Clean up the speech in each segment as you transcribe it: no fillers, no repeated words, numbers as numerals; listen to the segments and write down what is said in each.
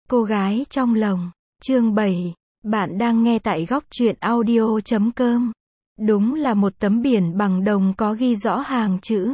Cô gái trong lồng, chương 7. Bạn đang nghe tại góc truyện audio.com. Đúng là một tấm biển bằng đồng có ghi rõ hàng chữ.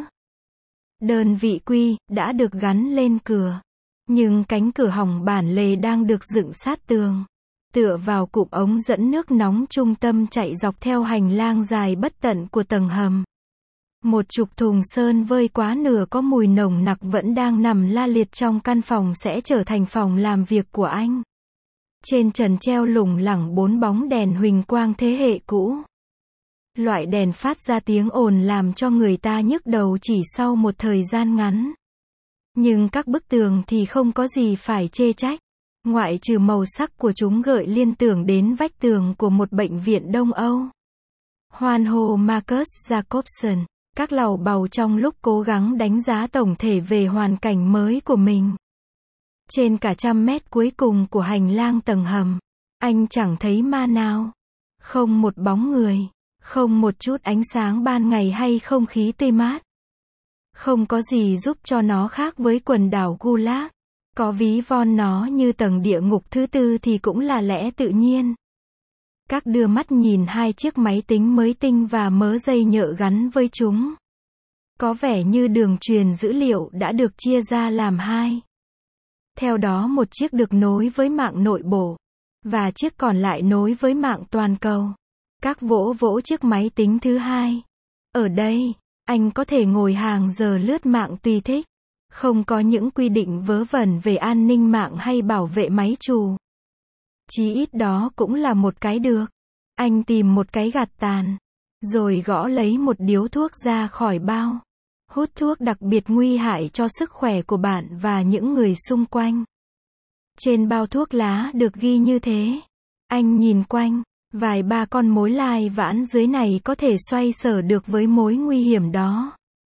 Đơn vị Quy đã được gắn lên cửa. Nhưng cánh cửa hỏng bản lề đang được dựng sát tường. Tựa vào cụm ống dẫn nước nóng trung tâm chạy dọc theo hành lang dài bất tận của tầng hầm. Một chục thùng sơn vơi quá nửa có mùi nồng nặc vẫn đang nằm la liệt trong căn phòng sẽ trở thành phòng làm việc của anh. Trên trần treo lủng lẳng 4 bóng đèn huỳnh quang thế hệ cũ. Loại đèn phát ra tiếng ồn làm cho người ta nhức đầu chỉ sau một thời gian ngắn. Nhưng các bức tường thì không có gì phải chê trách. Ngoại trừ màu sắc của chúng gợi liên tưởng đến vách tường của một bệnh viện Đông Âu. Hoan hô Marcus Jacobson. Các lầu bầu trong lúc cố gắng đánh giá tổng thể về hoàn cảnh mới của mình. Trên cả 100 mét cuối cùng của hành lang tầng hầm, anh chẳng thấy ma nào. Không một bóng người, không một chút ánh sáng ban ngày hay không khí tươi mát. Không có gì giúp cho nó khác với quần đảo Gulag. Có ví von nó như tầng địa ngục thứ tư thì cũng là lẽ tự nhiên. Các đưa mắt nhìn hai chiếc máy tính mới tinh và mớ dây nhợ gắn với chúng. Có vẻ như đường truyền dữ liệu đã được chia ra làm hai. Theo đó một chiếc được nối với mạng nội bộ, và chiếc còn lại nối với mạng toàn cầu. Các vỗ chiếc máy tính thứ hai. Ở đây, anh có thể ngồi hàng giờ lướt mạng tùy thích. Không có những quy định vớ vẩn về an ninh mạng hay bảo vệ máy chủ. Chí ít đó cũng là một cái được. Anh tìm một cái gạt tàn, rồi gõ lấy một điếu thuốc ra khỏi bao. Hút thuốc đặc biệt nguy hại cho sức khỏe của bạn và những người xung quanh. Trên bao thuốc lá được ghi như thế. Anh nhìn quanh, vài ba con mối lai vãn dưới này có thể xoay sở được với mối nguy hiểm đó.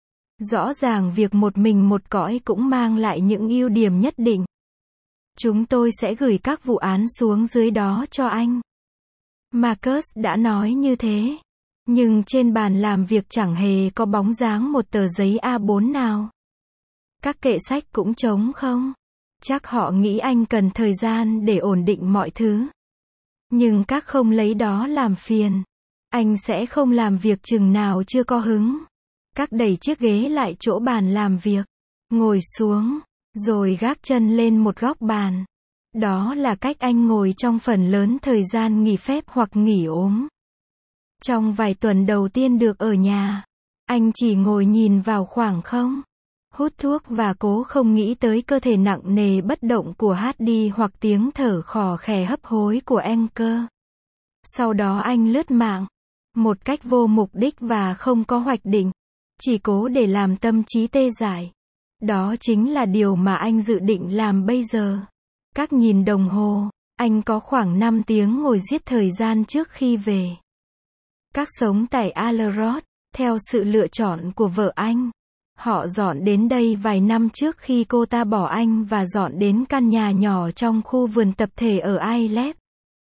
Rõ ràng việc một mình một cõi cũng mang lại những ưu điểm nhất định. Chúng tôi sẽ gửi các vụ án xuống dưới đó cho anh. Marcus đã nói như thế. Nhưng trên bàn làm việc chẳng hề có bóng dáng một tờ giấy A4 nào. Các kệ sách cũng trống không. Chắc họ nghĩ anh cần thời gian để ổn định mọi thứ. Nhưng các không lấy đó làm phiền. Anh sẽ không làm việc chừng nào chưa có hứng. Các đẩy chiếc ghế lại chỗ bàn làm việc. Ngồi xuống, rồi gác chân lên một góc bàn. Đó là cách anh ngồi trong phần lớn thời gian nghỉ phép hoặc nghỉ ốm. Trong vài tuần đầu tiên được ở nhà, anh chỉ ngồi nhìn vào khoảng không, hút thuốc và cố không nghĩ tới cơ thể nặng nề bất động của Hardy hoặc tiếng thở khò khè hấp hối của Anchor. Sau đó anh lướt mạng, một cách vô mục đích và không có hoạch định, chỉ cố để làm tâm trí tê dại. Đó chính là điều mà anh dự định làm bây giờ. Các nhìn đồng hồ, anh có khoảng 5 tiếng ngồi giết thời gian trước khi về. Các sống tại Allerod, theo sự lựa chọn của vợ anh. Họ dọn đến đây vài năm trước khi cô ta bỏ anh và dọn đến căn nhà nhỏ trong khu vườn tập thể ở Ailep.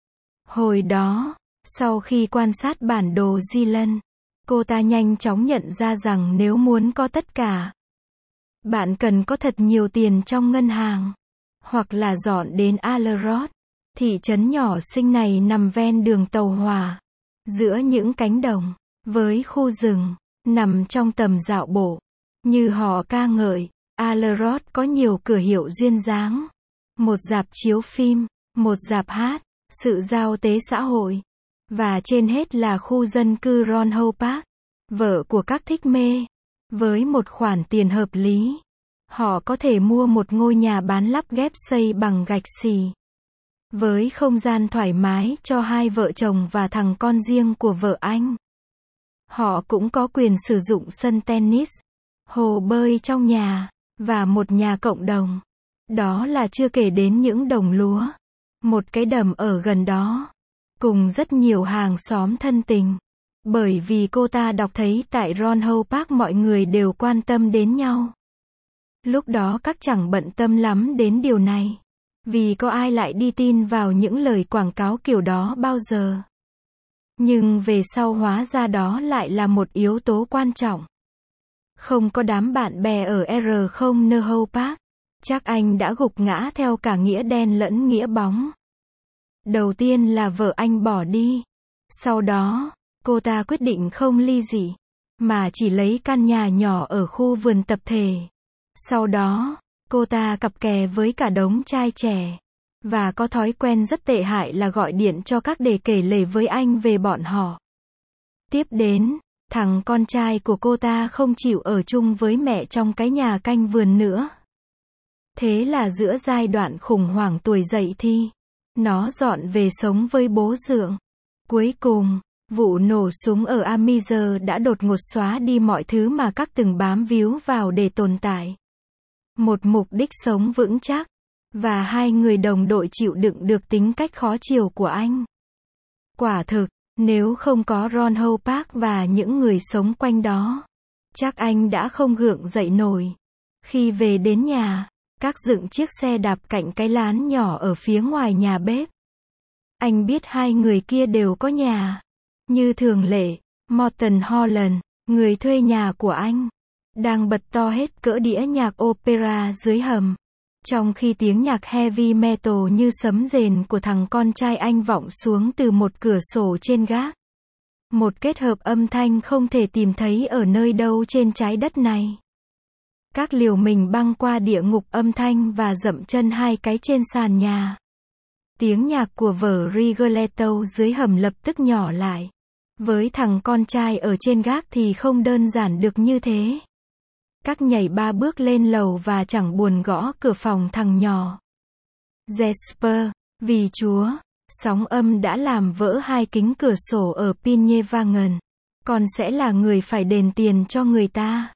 Hồi đó, sau khi quan sát bản đồ Di Lân, cô ta nhanh chóng nhận ra rằng nếu muốn có tất cả, bạn cần có thật nhiều tiền trong ngân hàng. Hoặc là dọn đến Allerod. Thị trấn nhỏ xinh này nằm ven đường tàu hỏa. Giữa những cánh đồng, với khu rừng, nằm trong tầm dạo bộ. Như họ ca ngợi, Allerod có nhiều cửa hiệu duyên dáng. Một rạp chiếu phim, một rạp hát, sự giao tế xã hội. Và trên hết là khu dân cư Ronhoe Park. Vợ của các thích mê. Với một khoản tiền hợp lý, họ có thể mua một ngôi nhà bán lắp ghép xây bằng gạch xì. Với không gian thoải mái cho hai vợ chồng và thằng con riêng của vợ anh. Họ cũng có quyền sử dụng sân tennis, hồ bơi trong nhà, và một nhà cộng đồng. Đó là chưa kể đến những đồng lúa. Một cái đầm ở gần đó. Cùng rất nhiều hàng xóm thân tình. Bởi vì cô ta đọc thấy tại Ronhoe Park mọi người đều quan tâm đến nhau. Lúc đó các chẳng bận tâm lắm đến điều này. Vì có ai lại đi tin vào những lời quảng cáo kiểu đó bao giờ. Nhưng về sau hóa ra đó lại là một yếu tố quan trọng. Không có đám bạn bè ở R0 Ronhoe Park. Chắc anh đã gục ngã theo cả nghĩa đen lẫn nghĩa bóng. Đầu tiên là vợ anh bỏ đi. Sau đó, cô ta quyết định không ly dị, mà chỉ lấy căn nhà nhỏ ở khu vườn tập thể. Sau đó, cô ta cặp kè với cả đống trai trẻ. Và có thói quen rất tệ hại là gọi điện cho các để kể lể với anh về bọn họ. Tiếp đến, thằng con trai của cô ta không chịu ở chung với mẹ trong cái nhà canh vườn nữa. Thế là giữa giai đoạn khủng hoảng tuổi dậy thì, nó dọn về sống với bố dượng. Cuối cùng, vụ nổ súng ở Amizer đã đột ngột xóa đi mọi thứ mà các từng bám víu vào để tồn tại. Một mục đích sống vững chắc. Và hai người đồng đội chịu đựng được tính cách khó chiều của anh. Quả thực, nếu không có Ron Howe Park và những người sống quanh đó, chắc anh đã không gượng dậy nổi. Khi về đến nhà, các dựng chiếc xe đạp cạnh cái lán nhỏ ở phía ngoài nhà bếp. Anh biết hai người kia đều có nhà. Như thường lệ, Morton Holland, người thuê nhà của anh, đang bật to hết cỡ đĩa nhạc opera dưới hầm. Trong khi tiếng nhạc heavy metal như sấm rền của thằng con trai anh vọng xuống từ một cửa sổ trên gác. Một kết hợp âm thanh không thể tìm thấy ở nơi đâu trên trái đất này. Các liều mình băng qua địa ngục âm thanh và dậm chân hai cái trên sàn nhà. Tiếng nhạc của vở Rigoletto dưới hầm lập tức nhỏ lại. Với thằng con trai ở trên gác thì không đơn giản được như thế. Các nhảy 3 bước lên lầu và chẳng buồn gõ cửa phòng thằng nhỏ. Jesper, vì Chúa, sóng âm đã làm vỡ hai kính cửa sổ ở Pinjevangen. Con sẽ là người phải đền tiền cho người ta.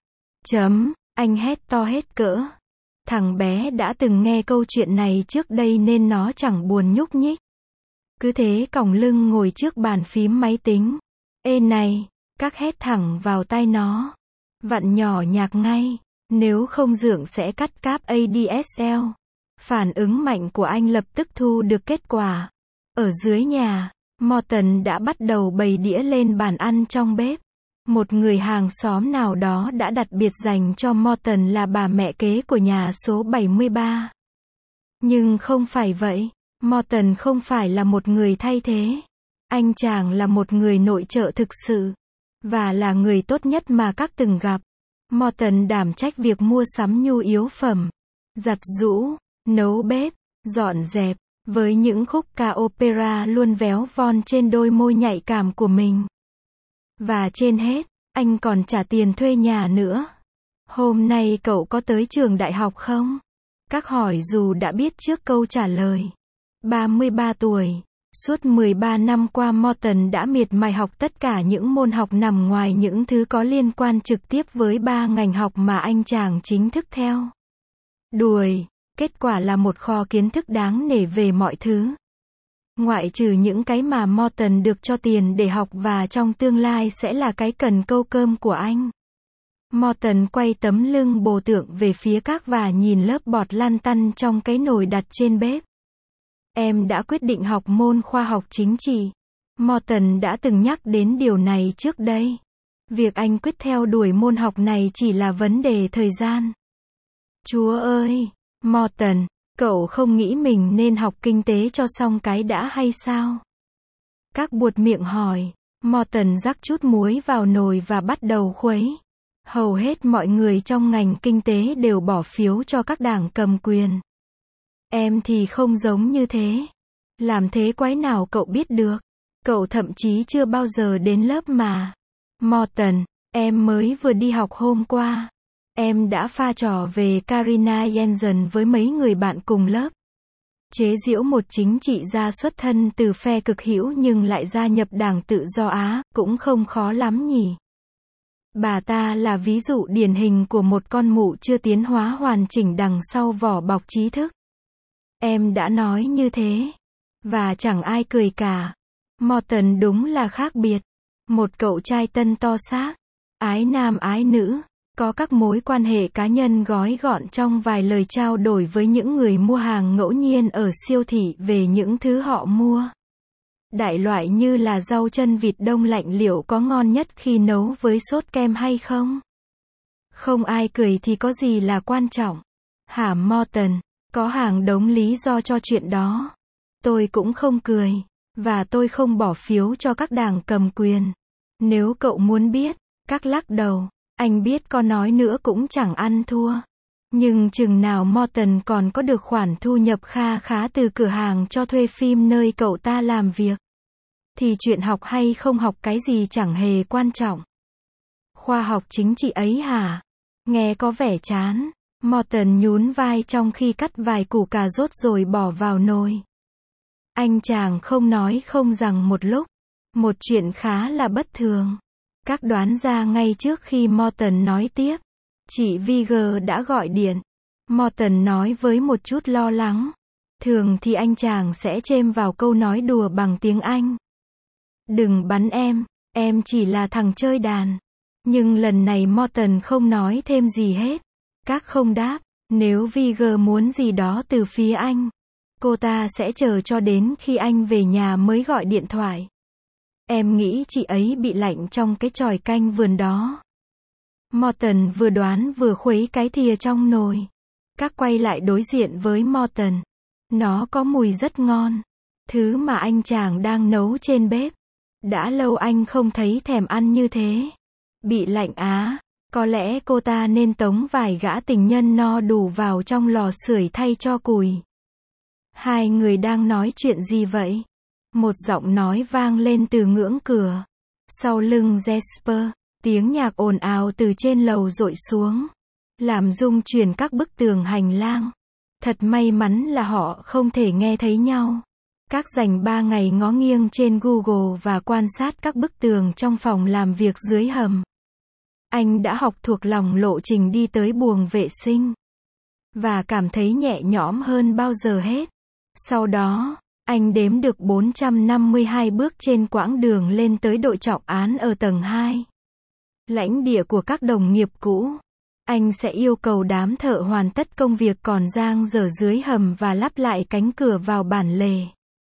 Anh hét to hết cỡ. Thằng bé đã từng nghe câu chuyện này trước đây nên nó chẳng buồn nhúc nhích. Cứ thế còng lưng ngồi trước bàn phím máy tính. Ê này, các hét thẳng vào tai nó. Vặn nhỏ nhạc ngay, nếu không dượng sẽ cắt cáp ADSL. Phản ứng mạnh của anh lập tức thu được kết quả. Ở dưới nhà, Morton đã bắt đầu bày đĩa lên bàn ăn trong bếp. Một người hàng xóm nào đó đã đặt biệt danh cho Morton là bà mẹ kế của nhà số 73. Nhưng không phải vậy, Morton không phải là một người thay thế. Anh chàng là một người nội trợ thực sự. Và là người tốt nhất mà các từng gặp. Morton đảm trách việc mua sắm nhu yếu phẩm, giặt giũ, nấu bếp, dọn dẹp, với những khúc ca opera luôn véo von trên đôi môi nhạy cảm của mình. Và trên hết, anh còn trả tiền thuê nhà nữa. Hôm nay cậu có tới trường đại học không? Các hỏi dù đã biết trước câu trả lời. 33 tuổi. Suốt 13 năm qua Morton đã miệt mài học tất cả những môn học nằm ngoài những thứ có liên quan trực tiếp với 3 ngành học mà anh chàng chính thức theo. Đuổi, kết quả là một kho kiến thức đáng nể về mọi thứ. Ngoại trừ những cái mà Morton được cho tiền để học và trong tương lai sẽ là cái cần câu cơm của anh. Morton quay tấm lưng bồ tượng về phía các và nhìn lớp bọt lăn tăn trong cái nồi đặt trên bếp. Em đã quyết định học môn khoa học chính trị. Morton đã từng nhắc đến điều này trước đây. Việc anh quyết theo đuổi môn học này chỉ là vấn đề thời gian. Chúa ơi, Morton, cậu không nghĩ mình nên học kinh tế cho xong cái đã hay sao? Các buột miệng hỏi. Morton rắc chút muối vào nồi và bắt đầu khuấy. Hầu hết mọi người trong ngành kinh tế đều bỏ phiếu cho các đảng cầm quyền. Em thì không giống như thế. Làm thế quái nào cậu biết được? Cậu thậm chí chưa bao giờ đến lớp mà. Morton, em mới vừa đi học hôm qua. Em đã pha trò về Karina Jensen với mấy người bạn cùng lớp. Chế giễu một chính trị gia xuất thân từ phe cực hữu nhưng lại gia nhập Đảng Tự do Á, cũng không khó lắm nhỉ. Bà ta là ví dụ điển hình của một con mụ chưa tiến hóa hoàn chỉnh đằng sau vỏ bọc trí thức. Em đã nói như thế. Và chẳng ai cười cả. Morton đúng là khác biệt. Một cậu trai tân to xác, ái nam ái nữ, có các mối quan hệ cá nhân gói gọn trong vài lời trao đổi với những người mua hàng ngẫu nhiên ở siêu thị về những thứ họ mua. Đại loại như là rau chân vịt đông lạnh liệu có ngon nhất khi nấu với sốt kem hay không? Không ai cười thì có gì là quan trọng. Hả Morton, có hàng đống lý do cho chuyện đó. Tôi cũng không cười. Và tôi không bỏ phiếu cho các đảng cầm quyền. Nếu cậu muốn biết, các lắc đầu. Anh biết có nói nữa cũng chẳng ăn thua. Nhưng chừng nào Morton còn có được khoản thu nhập kha khá từ cửa hàng cho thuê phim nơi cậu ta làm việc, thì chuyện học hay không học cái gì chẳng hề quan trọng. Khoa học chính trị ấy hả? Nghe có vẻ chán. Morton nhún vai trong khi cắt vài củ cà rốt rồi bỏ vào nồi. Anh chàng không nói không rằng một lúc. Một chuyện khá là bất thường. Các đoán ra ngay trước khi Morton nói tiếp. Chị Vigor đã gọi điện. Morton nói với một chút lo lắng. Thường thì anh chàng sẽ chêm vào câu nói đùa bằng tiếng Anh. Đừng bắn em chỉ là thằng chơi đàn. Nhưng lần này Morton không nói thêm gì hết. Các không đáp. Nếu Vigor muốn gì đó từ phía anh, cô ta sẽ chờ cho đến khi anh về nhà mới gọi điện thoại. Em nghĩ chị ấy bị lạnh trong cái chòi canh vườn đó. Morton vừa đoán vừa khuấy cái thìa trong nồi. Các quay lại đối diện với Morton. Nó có mùi rất ngon. Thứ mà anh chàng đang nấu trên bếp. Đã lâu anh không thấy thèm ăn như thế. Bị lạnh á. Có lẽ cô ta nên tống vài gã tình nhân no đủ vào trong lò sưởi thay cho củi. Hai người đang nói chuyện gì vậy? Một giọng nói vang lên từ ngưỡng cửa. Sau lưng Jasper, tiếng nhạc ồn ào từ trên lầu dội xuống, làm rung chuyển các bức tường hành lang. Thật may mắn là họ không thể nghe thấy nhau. Các dành 3 ngày ngó nghiêng trên Google và quan sát các bức tường trong phòng làm việc dưới hầm. Anh đã học thuộc lòng lộ trình đi tới buồng vệ sinh. Và cảm thấy nhẹ nhõm hơn bao giờ hết. Sau đó, anh đếm được 452 bước trên quãng đường lên tới đội trọng án ở tầng 2. Lãnh địa của các đồng nghiệp cũ. Anh sẽ yêu cầu đám thợ hoàn tất công việc còn dang dở dưới hầm và lắp lại cánh cửa vào bản lề.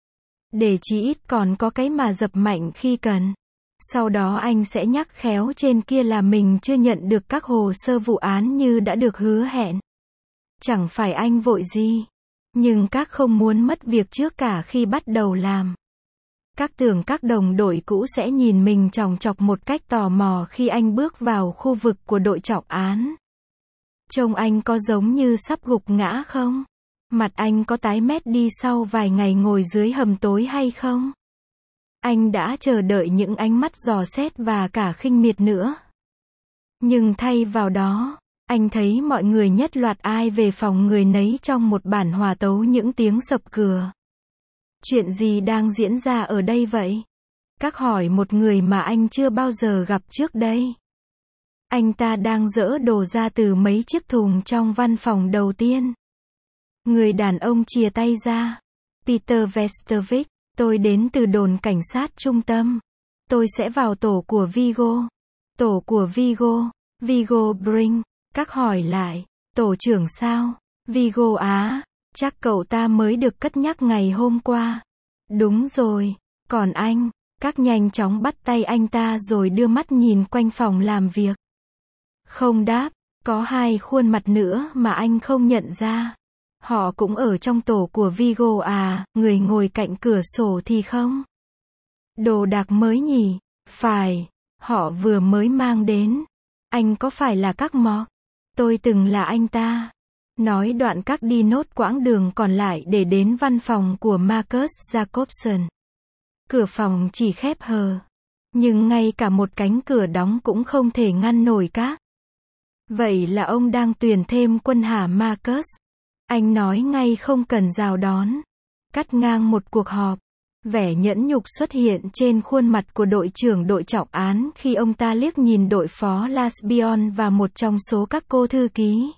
Để chí ít còn có cái mà dập mạnh khi cần. Sau đó anh sẽ nhắc khéo trên kia là mình chưa nhận được các hồ sơ vụ án như đã được hứa hẹn. Chẳng phải anh vội gì. Nhưng các không muốn mất việc trước cả khi bắt đầu làm. Các tưởng các đồng đội cũ sẽ nhìn mình chòng chọc một cách tò mò khi anh bước vào khu vực của đội trọng án. Trông anh có giống như sắp gục ngã không? Mặt anh có tái mét đi sau vài ngày ngồi dưới hầm tối hay không? Anh đã chờ đợi những ánh mắt dò xét và cả khinh miệt nữa. Nhưng thay vào đó, anh thấy mọi người nhất loạt ai về phòng người nấy trong một bản hòa tấu những tiếng sập cửa. Chuyện gì đang diễn ra ở đây vậy? Các hỏi một người mà anh chưa bao giờ gặp trước đây. Anh ta đang dỡ đồ ra từ mấy chiếc thùng trong văn phòng đầu tiên. Người đàn ông chìa tay ra. Peter Vestervik, tôi đến từ đồn cảnh sát trung tâm. Tôi sẽ vào tổ của Vigo. Tổ của Vigo. Vigo Brink. Các hỏi lại. Tổ trưởng sao? Vigo á. Chắc cậu ta mới được cất nhắc ngày hôm qua. Đúng rồi. Còn anh? Các nhanh chóng bắt tay anh ta rồi đưa mắt nhìn quanh phòng làm việc. Không đáp. Có 2 khuôn mặt nữa mà anh không nhận ra. Họ cũng ở trong tổ của Vigo à, người ngồi cạnh cửa sổ thì không? Đồ đạc mới nhỉ? Phải, họ vừa mới mang đến. Anh có phải là các mọc? Tôi từng là anh ta. Nói đoạn các đi nốt quãng đường còn lại để đến văn phòng của Marcus Jacobson. Cửa phòng chỉ khép hờ. Nhưng ngay cả một cánh cửa đóng cũng không thể ngăn nổi các. Vậy là ông đang tuyển thêm quân hả Marcus? Anh nói ngay không cần rào đón. Cắt ngang một cuộc họp. Vẻ nhẫn nhục xuất hiện trên khuôn mặt của đội trưởng đội trọng án khi ông ta liếc nhìn đội phó Lasbion và một trong số các cô thư ký.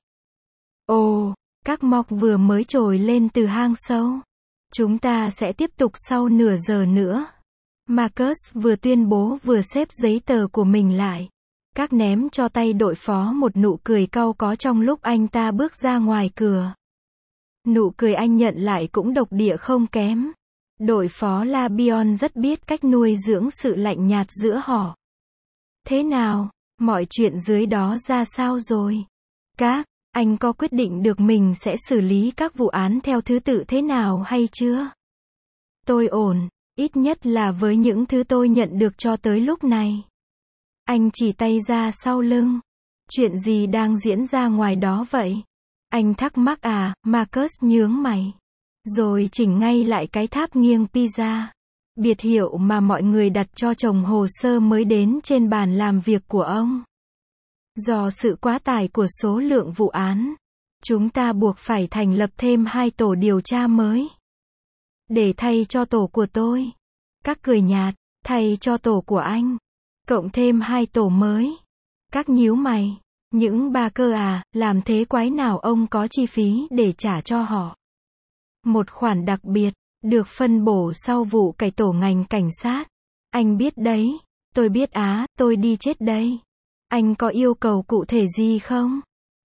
Ồ, các mọc vừa mới trồi lên từ hang sâu. Chúng ta sẽ tiếp tục sau nửa giờ nữa. Marcus vừa tuyên bố vừa xếp giấy tờ của mình lại. Các ném cho tay đội phó một nụ cười cau có trong lúc anh ta bước ra ngoài cửa. Nụ cười anh nhận lại cũng độc địa không kém. Đội phó Labion rất biết cách nuôi dưỡng sự lạnh nhạt giữa họ. Thế nào, mọi chuyện dưới đó ra sao rồi? Các Anh có quyết định được mình sẽ xử lý các vụ án theo thứ tự thế nào hay chưa? Tôi ổn, ít nhất là với những thứ tôi nhận được cho tới lúc này. Anh chỉ tay ra sau lưng. Chuyện gì đang diễn ra ngoài đó vậy? Anh thắc mắc à, Marcus nhướng mày. Rồi chỉnh ngay lại cái tháp nghiêng pizza. Biệt hiệu mà mọi người đặt cho chồng hồ sơ mới đến trên bàn làm việc của ông. Do sự quá tải của số lượng vụ án, chúng ta buộc phải thành lập thêm 2 tổ điều tra mới. Để thay cho tổ của tôi. Các cười nhạt, thay cho tổ của anh. Cộng thêm 2 tổ mới. Các nhíu mày. Những bà cơ à, làm thế quái nào ông có chi phí để trả cho họ? Một khoản đặc biệt, được phân bổ sau vụ cải tổ ngành cảnh sát. Anh biết đấy. Tôi biết á, tôi đi chết đây. Anh có yêu cầu cụ thể gì không?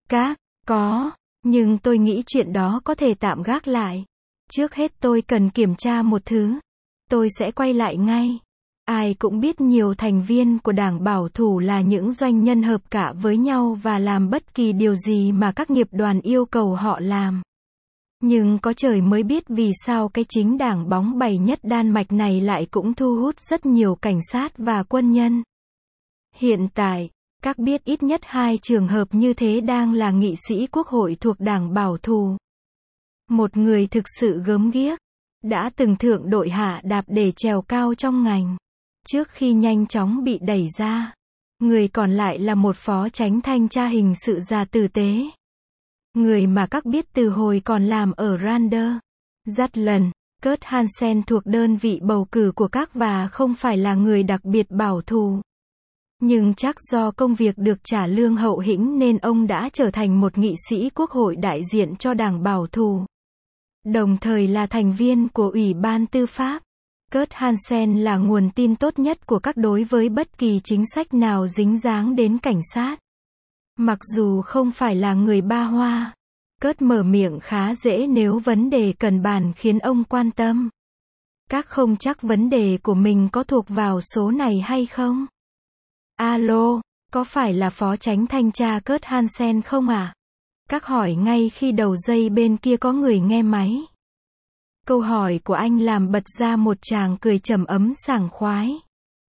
Có, nhưng tôi nghĩ chuyện đó có thể tạm gác lại. Trước hết tôi cần kiểm tra một thứ. Tôi sẽ quay lại ngay. Ai cũng biết nhiều thành viên của đảng bảo thủ là những doanh nhân hợp cả với nhau và làm bất kỳ điều gì mà các nghiệp đoàn yêu cầu họ làm. Nhưng có trời mới biết vì sao cái chính đảng bóng bẩy nhất Đan Mạch này lại cũng thu hút rất nhiều cảnh sát và quân nhân. Hiện tại, các biết ít nhất 2 trường hợp như thế đang là nghị sĩ quốc hội thuộc đảng bảo thủ. Một người thực sự gớm ghiếc, đã từng thượng đội hạ đạp để trèo cao trong ngành, trước khi nhanh chóng bị đẩy ra. Người còn lại là một phó chánh thanh tra hình sự già tử tế. Người mà các biết từ hồi còn làm ở Randers. Rutland, Kurt Hansen thuộc đơn vị bầu cử của các và không phải là người đặc biệt bảo thủ. Nhưng chắc do công việc được trả lương hậu hĩnh nên ông đã trở thành một nghị sĩ quốc hội đại diện cho đảng bảo thủ. Đồng thời là thành viên của Ủy ban Tư pháp. Kurt Hansen là nguồn tin tốt nhất của các đối với bất kỳ chính sách nào dính dáng đến cảnh sát. Mặc dù không phải là người ba hoa, Kurt mở miệng khá dễ nếu vấn đề cần bàn khiến ông quan tâm. Các không chắc vấn đề của mình có thuộc vào số này hay không? Alo, có phải là phó chánh thanh tra Kurt Hansen không à? Các hỏi ngay khi đầu dây bên kia có người nghe máy. Câu hỏi của anh làm bật ra một tràng cười trầm ấm sảng khoái.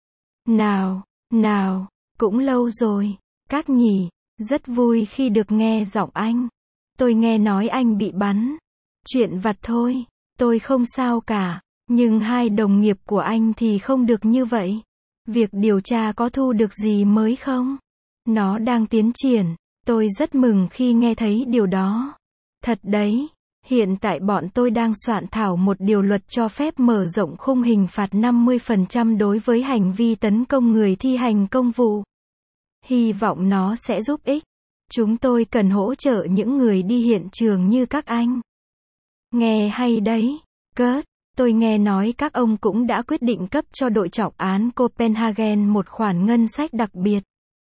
Nào, cũng lâu rồi, các nhỉ, rất vui khi được nghe giọng anh. Tôi nghe nói anh bị bắn. Chuyện vặt thôi, tôi không sao cả, nhưng 2 đồng nghiệp của anh thì không được như vậy. Việc điều tra có thu được gì mới không? Nó đang tiến triển, tôi rất mừng khi nghe thấy điều đó. Thật đấy. Hiện tại bọn tôi đang soạn thảo một điều luật cho phép mở rộng khung hình phạt 50% đối với hành vi tấn công người thi hành công vụ. Hy vọng nó sẽ giúp ích. Chúng tôi cần hỗ trợ những người đi hiện trường như các anh. Nghe hay đấy, Kurt. Tôi nghe nói các ông cũng đã quyết định cấp cho đội trọng án Copenhagen một khoản ngân sách đặc biệt.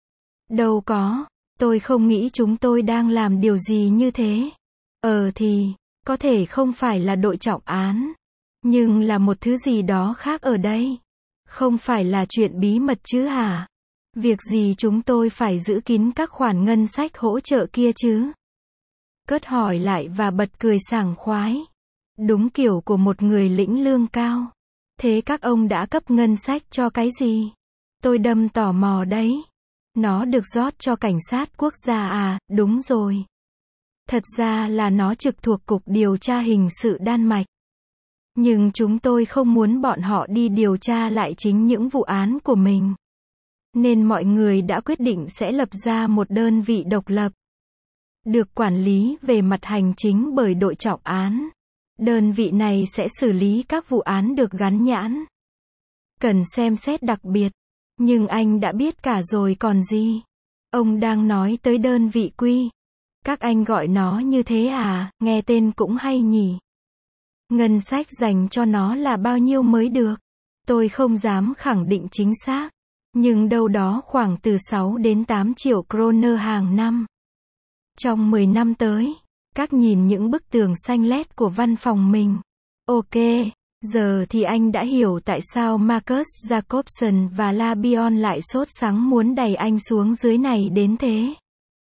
Đâu có, tôi không nghĩ chúng tôi đang làm điều gì như thế. Thì, có thể không phải là đội trọng án, nhưng là một thứ gì đó khác ở đây. Không phải là chuyện bí mật chứ hả? Việc gì chúng tôi phải giữ kín các khoản ngân sách hỗ trợ kia chứ? Cất hỏi lại và bật cười sảng khoái. Đúng kiểu của một người lĩnh lương cao. Thế các ông đã cấp ngân sách cho cái gì? Tôi đâm tò mò đấy. Nó được rót cho cảnh sát quốc gia à? Đúng rồi. Thật ra là nó trực thuộc Cục Điều tra Hình sự Đan Mạch. Nhưng chúng tôi không muốn bọn họ đi điều tra lại chính những vụ án của mình. Nên mọi người đã quyết định sẽ lập ra một đơn vị độc lập. Được quản lý về mặt hành chính bởi đội trọng án. Đơn vị này sẽ xử lý các vụ án được gắn nhãn cần xem xét đặc biệt. Nhưng anh đã biết cả rồi còn gì. Ông đang nói tới đơn vị quy. Các anh gọi nó như thế à, nghe tên cũng hay nhỉ. Ngân sách dành cho nó là bao nhiêu mới được? Tôi không dám khẳng định chính xác. Nhưng đâu đó khoảng từ 6 đến 8 triệu kroner hàng năm. Trong 10 năm tới, các nhìn những bức tường xanh lét của văn phòng mình. Ok, giờ thì anh đã hiểu tại sao Marcus Jacobson và Labion lại sốt sắng muốn đẩy anh xuống dưới này đến thế.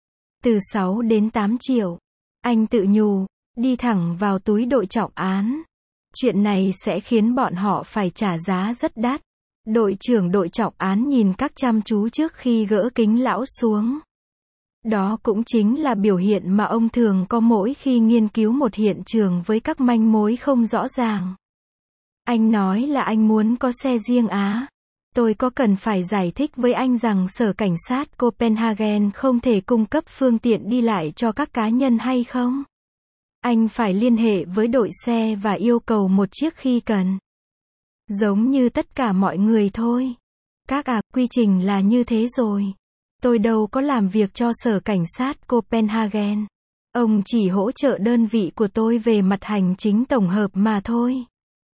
Từ 6 đến 8 triệu. Anh tự nhủ, đi thẳng vào túi đội trọng án. Chuyện này sẽ khiến bọn họ phải trả giá rất đắt. Đội trưởng đội trọng án nhìn các chăm chú trước khi gỡ kính lão xuống. Đó cũng chính là biểu hiện mà ông thường có mỗi khi nghiên cứu một hiện trường với các manh mối không rõ ràng. Anh nói là anh muốn có xe riêng á. Tôi có cần phải giải thích với anh rằng sở cảnh sát Copenhagen không thể cung cấp phương tiện đi lại cho các cá nhân hay không? Anh phải liên hệ với đội xe và yêu cầu một chiếc khi cần. Giống như tất cả mọi người thôi. Quy trình là như thế rồi. Tôi đâu có làm việc cho sở cảnh sát Copenhagen. Ông chỉ hỗ trợ đơn vị của tôi về mặt hành chính tổng hợp mà thôi.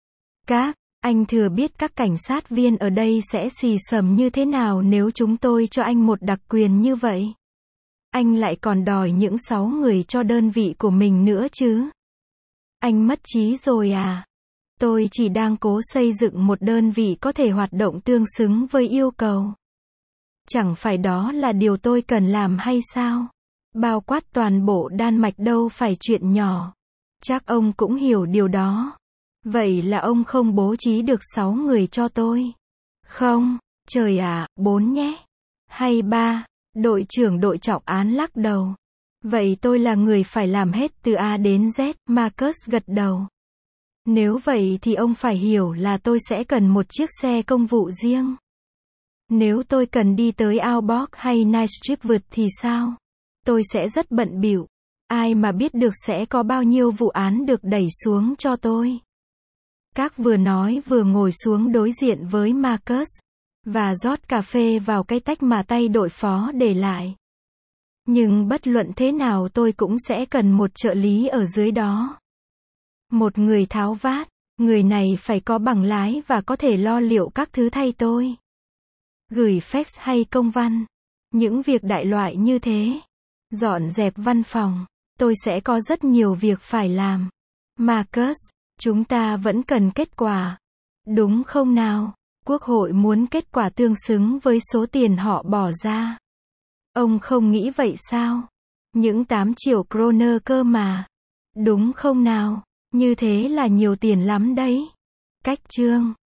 Anh thừa biết các cảnh sát viên ở đây sẽ xì xầm như thế nào nếu chúng tôi cho anh một đặc quyền như vậy. Anh lại còn đòi những 6 người cho đơn vị của mình nữa chứ. Anh mất trí rồi à? Tôi chỉ đang cố xây dựng một đơn vị có thể hoạt động tương xứng với yêu cầu. Chẳng phải đó là điều tôi cần làm hay sao? Bao quát toàn bộ Đan Mạch đâu phải chuyện nhỏ. Chắc ông cũng hiểu điều đó. Vậy là ông không bố trí được 6 người cho tôi? Không, trời ạ, 4 nhé. Hay 3, đội trưởng đội trọng án lắc đầu. Vậy tôi là người phải làm hết từ A đến Z, Marcus gật đầu. Nếu vậy thì ông phải hiểu là tôi sẽ cần một chiếc xe công vụ riêng. Nếu tôi cần đi tới Outback hay Night Strip vượt thì sao? Tôi sẽ rất bận bịu. Ai mà biết được sẽ có bao nhiêu vụ án được đẩy xuống cho tôi. Các vừa nói vừa ngồi xuống đối diện với Marcus. Và rót cà phê vào cái tách mà tay đội phó để lại. Nhưng bất luận thế nào tôi cũng sẽ cần một trợ lý ở dưới đó. Một người tháo vát. Người này phải có bằng lái và có thể lo liệu các thứ thay tôi. Gửi fax hay công văn. Những việc đại loại như thế. Dọn dẹp văn phòng. Tôi sẽ có rất nhiều việc phải làm. Marcus, chúng ta vẫn cần kết quả. Đúng không nào? Quốc hội muốn kết quả tương xứng với số tiền họ bỏ ra. Ông không nghĩ vậy sao? Những 8 triệu kroner cơ mà. Đúng không nào? Như thế là nhiều tiền lắm đấy. Cách chương